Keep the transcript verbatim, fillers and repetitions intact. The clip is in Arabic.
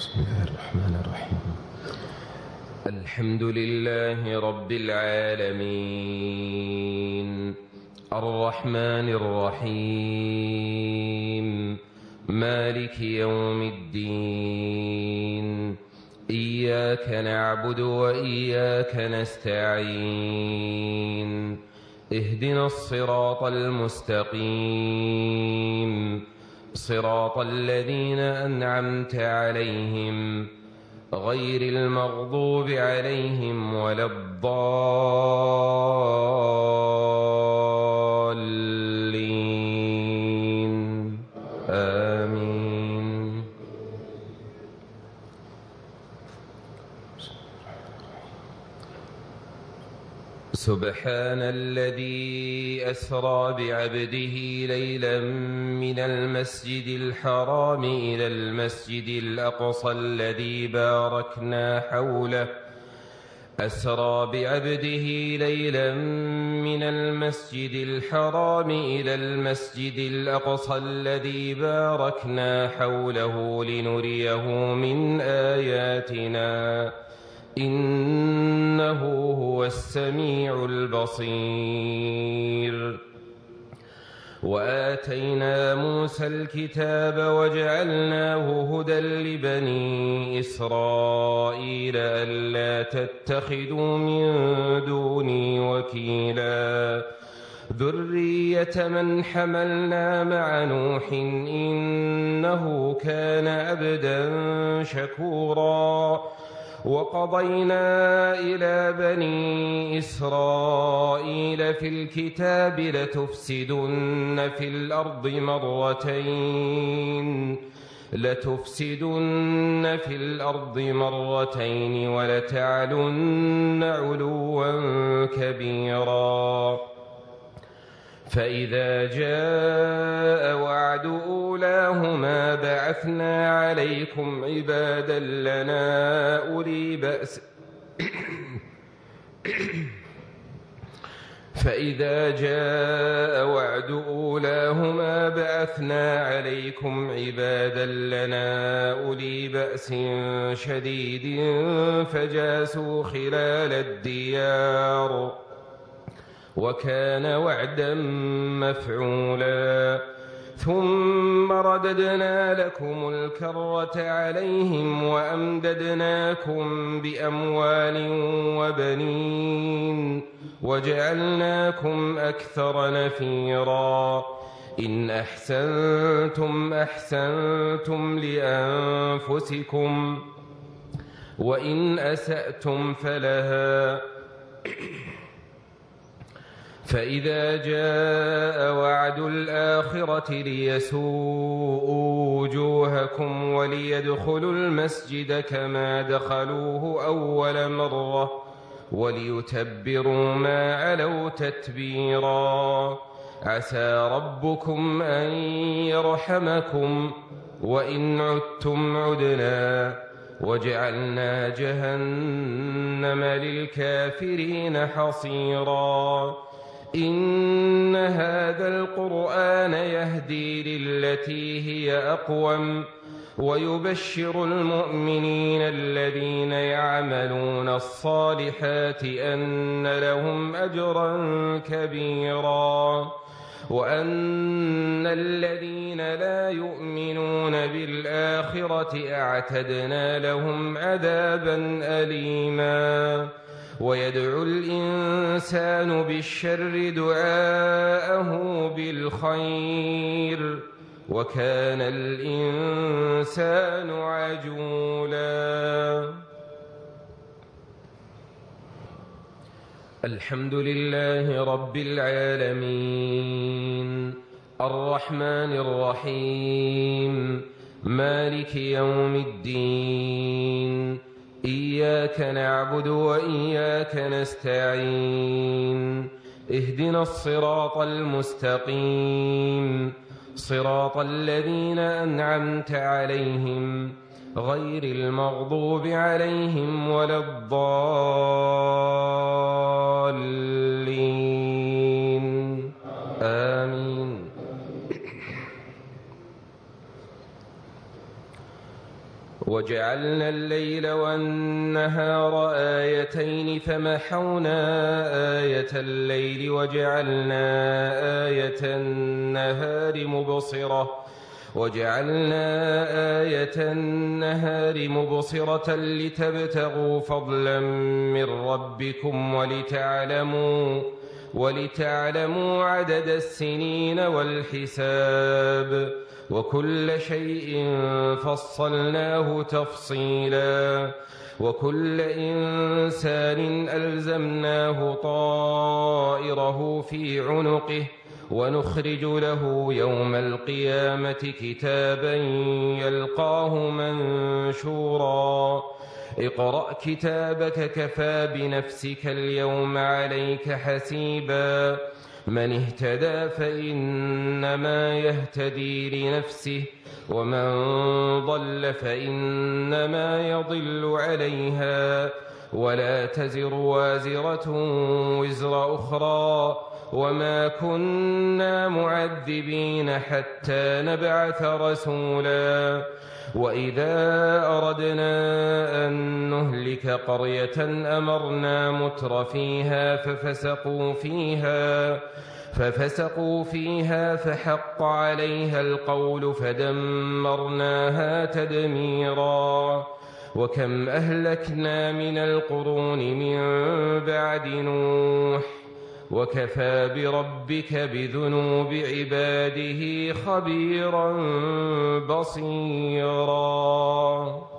بسم الله الرحمن الرحيم. الحمد لله رب العالمين الرحمن الرحيم مالك يوم الدين إياك نعبد وإياك نستعين اهدنا الصراط المستقيم صراط الذين أنعمت عليهم غير المغضوب عليهم ولا الضالين آمين. سبحان الذي أسرى بعبده ليلا من المسجد الحرام إلى المسجد الأقصى الذي باركنا حوله أسرى بعبده ليلا من المسجد الحرام إلى المسجد الأقصى الذي باركنا حوله لنريه من آياتنا إنه هو السميع البصير. وآتينا موسى الكتاب وجعلناه هدى لبني إسرائيل ألا تتخذوا من دوني وكيلا ذرية من حملنا مع نوح إنه كان عبدا شكورا. وقضينا إلى بني إسرائيل في الكتاب لتفسدن في الأرض مرتين لتفسدن في الأرض مرتين ولتعلن علوا كبيرا. فإذا جاء وعد أولاهما بعثنا عليكم عبادا لنا أولي بأس فإذا جاء وعد أولاهما بعثنا عليكم عبادا لنا أولي بأس شديد فجاسوا خلال الديار وكان وعدا مفعولا. ثم رددنا لكم الكرة عليهم وأمددناكم بأموال وبنين وجعلناكم أكثر نفيرا. إن أحسنتم أحسنتم لأنفسكم وإن أسأتم فلها. فإذا جاء وعد الآخرة ليسوءوا وجوهكم وليدخلوا المسجد كما دخلوه أول مرة وليتبروا ما علوا تتبيرا. عسى ربكم أن يرحمكم وإن عدتم عدنا وجعلنا جهنم للكافرين حصيرا. إن هذا القرآن يهدي للتي هي أقوم ويبشر المؤمنين الذين يعملون الصالحات أن لهم أجرا كبيرا وأن الذين لا يؤمنون بالآخرة أعتدنا لهم عذابا أليما. ويدعو الإنسان بالشر دعاءه بالخير وكان الإنسان عجولا. الحمد لله رب العالمين الرحمن الرحيم مالك يوم الدين إياك نعبد وإياك نستعين اهدنا الصراط المستقيم صراط الذين أنعمت عليهم غير المغضوب عليهم ولا الضالين آمين. وجعلنا الليل والنهار آيتين فمحونا آية الليل وجعلنا آية النهار مبصرة وجعلنا آية النهار مبصرة لتبتغوا فضلا من ربكم ولتعلموا ولتعلموا عدد السنين والحساب وكل شيء فصلناه تفصيلا وكل إنسان ألزمناه طائره في عنقه ونخرج له يوم القيامة كتابا يلقاه منشورا اقرأ كتابك كفى بنفسك اليوم عليك حسيبا من اهتدى فإنما يهتدي لنفسه ومن ضل فإنما يضل عليها ولا تزر وازرة وزر أخرى وما كنا معذبين حتى نبعث رسولا وإذا أردنا أن نهلك قرية أمرنا متر فيها ففسقوا فيها ففسقوا فيها فحق عليها القول فدمرناها تدميرا وكم أهلكنا من القرون من بعد نوح وكفى بربك بذنوب عباده خبيرا بصيرا.